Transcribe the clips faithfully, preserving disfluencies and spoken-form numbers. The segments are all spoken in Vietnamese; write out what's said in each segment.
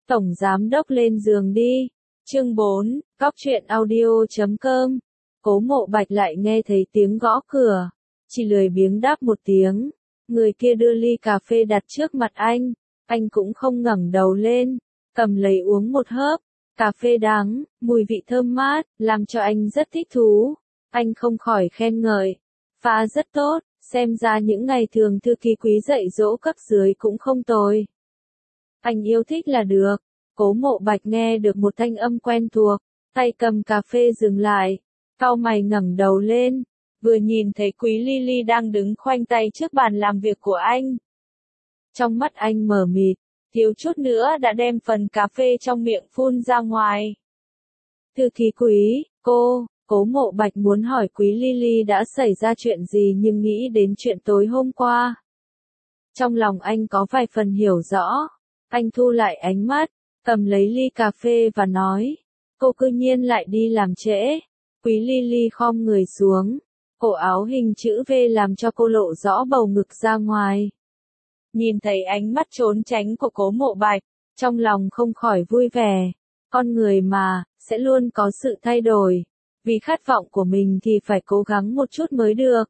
Tổng giám đốc lên giường đi. Chương bốn, Cóc truyện audio chấm com. Cố Mộ Bạch lại nghe thấy tiếng gõ cửa. Chỉ lười biếng đáp một tiếng. Người kia đưa ly cà phê đặt trước mặt anh. Anh cũng không ngẩng đầu lên. Cầm lấy uống một hớp. Cà phê đắng, mùi vị thơm mát, làm cho anh rất thích thú. Anh không khỏi khen ngợi. Pha rất tốt, xem ra những ngày thường thư ký quý dạy dỗ cấp dưới cũng không tồi. Anh yêu thích là được. Cố Mộ Bạch nghe được một thanh âm quen thuộc, tay cầm cà phê dừng lại, cau mày ngẩng đầu lên, vừa nhìn thấy Quý Lily đang đứng khoanh tay trước bàn làm việc của anh. Trong mắt anh mờ mịt, thiếu chút nữa đã đem phần cà phê trong miệng phun ra ngoài. Thư ký Quý, cô, Cố Mộ Bạch muốn hỏi Quý Lily đã xảy ra chuyện gì nhưng nghĩ đến chuyện tối hôm qua. Trong lòng anh có vài phần hiểu rõ, anh thu lại ánh mắt, cầm lấy ly cà phê và nói, cô cư nhiên lại đi làm trễ. Quý Lily khom người xuống, cổ áo hình chữ V làm cho cô lộ rõ bầu ngực ra ngoài. Nhìn thấy ánh mắt trốn tránh của Cố Mộ Bạch, trong lòng không khỏi vui vẻ. Con người mà, sẽ luôn có sự thay đổi. Vì khát vọng của mình thì phải cố gắng một chút mới được.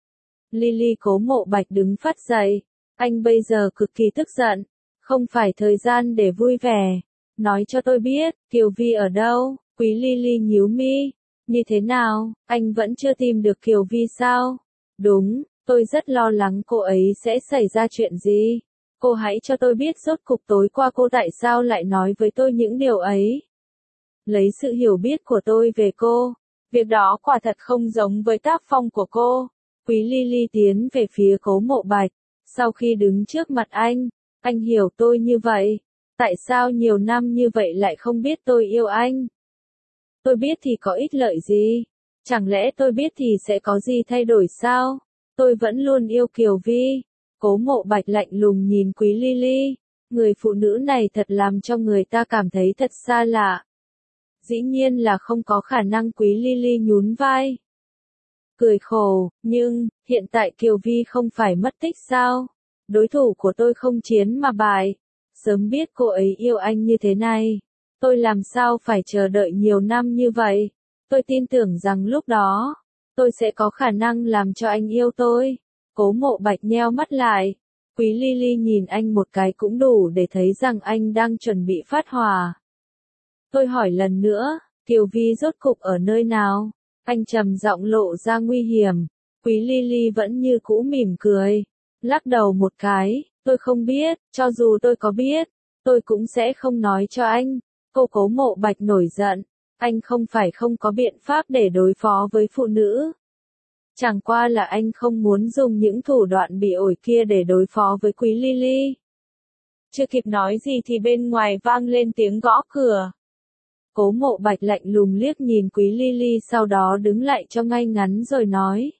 Lily Cố Mộ Bạch đứng phát dậy. Anh bây giờ cực kỳ tức giận. Không phải thời gian để vui vẻ. Nói cho tôi biết, Kiều Vi ở đâu? Quý Lily nhíu mi. Như thế nào, anh vẫn chưa tìm được Kiều Vi sao? Đúng, tôi rất lo lắng cô ấy sẽ xảy ra chuyện gì. Cô hãy cho tôi biết rốt cục tối qua cô tại sao lại nói với tôi những điều ấy. Lấy sự hiểu biết của tôi về cô, việc đó quả thật không giống với tác phong của cô. Quý Lily tiến về phía Cố Mộ Bạch. Sau khi đứng trước mặt anh, anh hiểu tôi như vậy. Tại sao nhiều năm như vậy lại không biết tôi yêu anh? Tôi biết thì có ích lợi gì? Chẳng lẽ tôi biết thì sẽ có gì thay đổi sao? Tôi vẫn luôn yêu Kiều Vi. Cố Mộ Bạch lạnh lùng nhìn Quý Lily. Người phụ nữ này thật làm cho người ta cảm thấy thật xa lạ. Dĩ nhiên là không có khả năng. Quý Lily nhún vai. Cười khổ, nhưng, hiện tại Kiều Vi không phải mất tích sao? Đối thủ của tôi không chiến mà bại. Sớm biết cô ấy yêu anh như thế này. Tôi làm sao phải chờ đợi nhiều năm như vậy? Tôi tin tưởng rằng lúc đó, tôi sẽ có khả năng làm cho anh yêu tôi. Cố Mộ Bạch nheo mắt lại. Quý Lily nhìn anh một cái cũng đủ để thấy rằng anh đang chuẩn bị phát hỏa. Tôi hỏi lần nữa, Kiều Vi rốt cục ở nơi nào? Anh trầm giọng lộ ra nguy hiểm. Quý Lily vẫn như cũ mỉm cười. Lắc đầu một cái, tôi không biết, cho dù tôi có biết, tôi cũng sẽ không nói cho anh. Cô Cố Mộ Bạch nổi giận. Anh không phải không có biện pháp để đối phó với phụ nữ. Chẳng qua là anh không muốn dùng những thủ đoạn bị ổi kia để đối phó với Quý Lily. Chưa kịp nói gì thì bên ngoài vang lên tiếng gõ cửa. Cố Mộ Bạch lạnh lùng liếc nhìn Quý Lily sau đó đứng lại cho ngay ngắn rồi nói.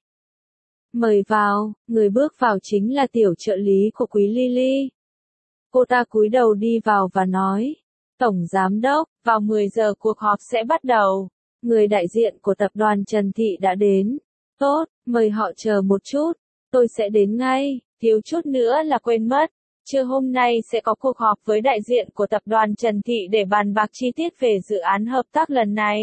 Mời vào, người bước vào chính là tiểu trợ lý của Quý Lily. Cô ta cúi đầu đi vào và nói. Tổng Giám Đốc, vào mười giờ cuộc họp sẽ bắt đầu. Người đại diện của tập đoàn Trần Thị đã đến. Tốt, mời họ chờ một chút. Tôi sẽ đến ngay, thiếu chút nữa là quên mất. Trưa hôm nay sẽ có cuộc họp với đại diện của tập đoàn Trần Thị để bàn bạc chi tiết về dự án hợp tác lần này.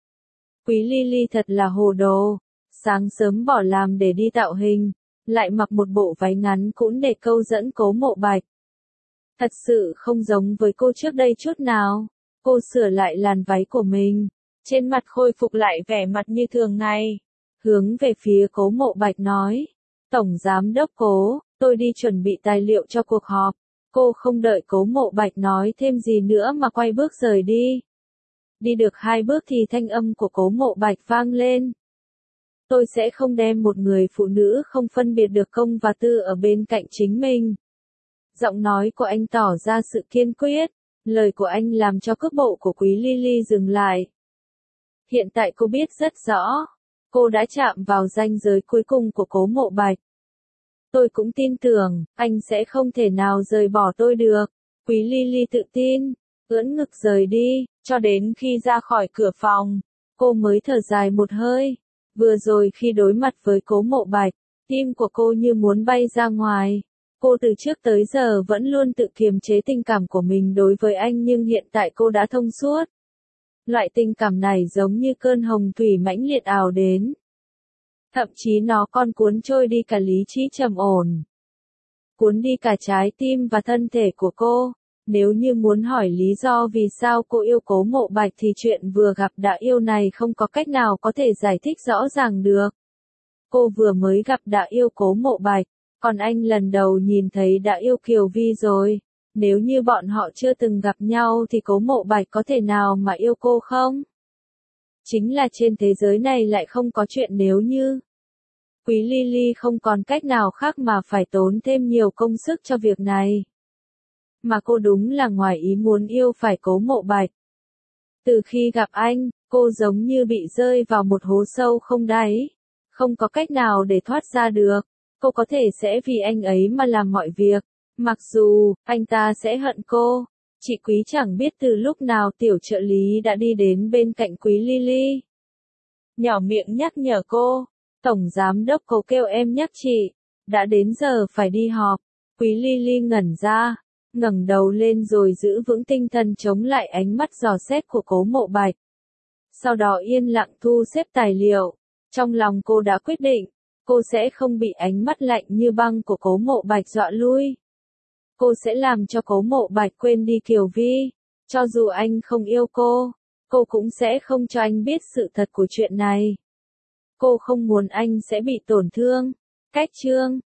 Quý Lily thật là hồ đồ. Sáng sớm bỏ làm để đi tạo hình, lại mặc một bộ váy ngắn cũng để câu dẫn Cố Mộ Bạch. Thật sự không giống với cô trước đây chút nào. Cô sửa lại làn váy của mình, trên mặt khôi phục lại vẻ mặt như thường ngày. Hướng về phía Cố Mộ Bạch nói. Tổng Giám Đốc Cố, tôi đi chuẩn bị tài liệu cho cuộc họp. Cô không đợi Cố Mộ Bạch nói thêm gì nữa mà quay bước rời đi. Đi được hai bước thì thanh âm của Cố Mộ Bạch vang lên. Tôi sẽ không đem một người phụ nữ không phân biệt được công và tư ở bên cạnh chính mình. Giọng nói của anh tỏ ra sự kiên quyết. Lời của anh làm cho cước bộ của Quý Lily dừng lại. Hiện tại cô biết rất rõ. Cô đã chạm vào ranh giới cuối cùng của Cố Mộ Bạch. Tôi cũng tin tưởng, anh sẽ không thể nào rời bỏ tôi được. Quý Lily tự tin, ưỡn ngực rời đi, cho đến khi ra khỏi cửa phòng. Cô mới thở dài một hơi. Vừa rồi khi đối mặt với Cố Mộ Bạch, tim của cô như muốn bay ra ngoài. Cô từ trước tới giờ vẫn luôn tự kiềm chế tình cảm của mình đối với anh nhưng hiện tại cô đã thông suốt. Loại tình cảm này giống như cơn hồng thủy mãnh liệt ào đến. Thậm chí nó còn cuốn trôi đi cả lý trí trầm ổn. Cuốn đi cả trái tim và thân thể của cô. Nếu như muốn hỏi lý do vì sao cô yêu Cố Mộ Bạch thì chuyện vừa gặp đã yêu này không có cách nào có thể giải thích rõ ràng được. Cô vừa mới gặp đã yêu Cố Mộ Bạch, còn anh lần đầu nhìn thấy đã yêu Kiều Vi rồi. Nếu như bọn họ chưa từng gặp nhau thì Cố Mộ Bạch có thể nào mà yêu cô không? Chính là trên thế giới này lại không có chuyện nếu như. Quý Lily không còn cách nào khác mà phải tốn thêm nhiều công sức cho việc này. Mà cô đúng là ngoài ý muốn yêu phải Cố Mộ Bạch. Từ khi gặp anh, cô giống như bị rơi vào một hố sâu không đáy. Không có cách nào để thoát ra được. Cô có thể sẽ vì anh ấy mà làm mọi việc. Mặc dù, anh ta sẽ hận cô. Chị Quý chẳng biết từ lúc nào tiểu trợ lý đã đi đến bên cạnh Quý Lily. Nhỏ miệng nhắc nhở cô. Tổng giám đốc cô kêu em nhắc chị. Đã đến giờ phải đi họp. Quý Lily ngẩn ra. Ngẩng đầu lên rồi giữ vững tinh thần chống lại ánh mắt dò xét của Cố Mộ Bạch. Sau đó yên lặng thu xếp tài liệu. Trong lòng cô đã quyết định. Cô sẽ không bị ánh mắt lạnh như băng của Cố Mộ Bạch dọa lui. Cô sẽ làm cho Cố Mộ Bạch quên đi Kiều Vi. Cho dù anh không yêu cô, cô cũng sẽ không cho anh biết sự thật của chuyện này. Cô không muốn anh sẽ bị tổn thương. Cách chương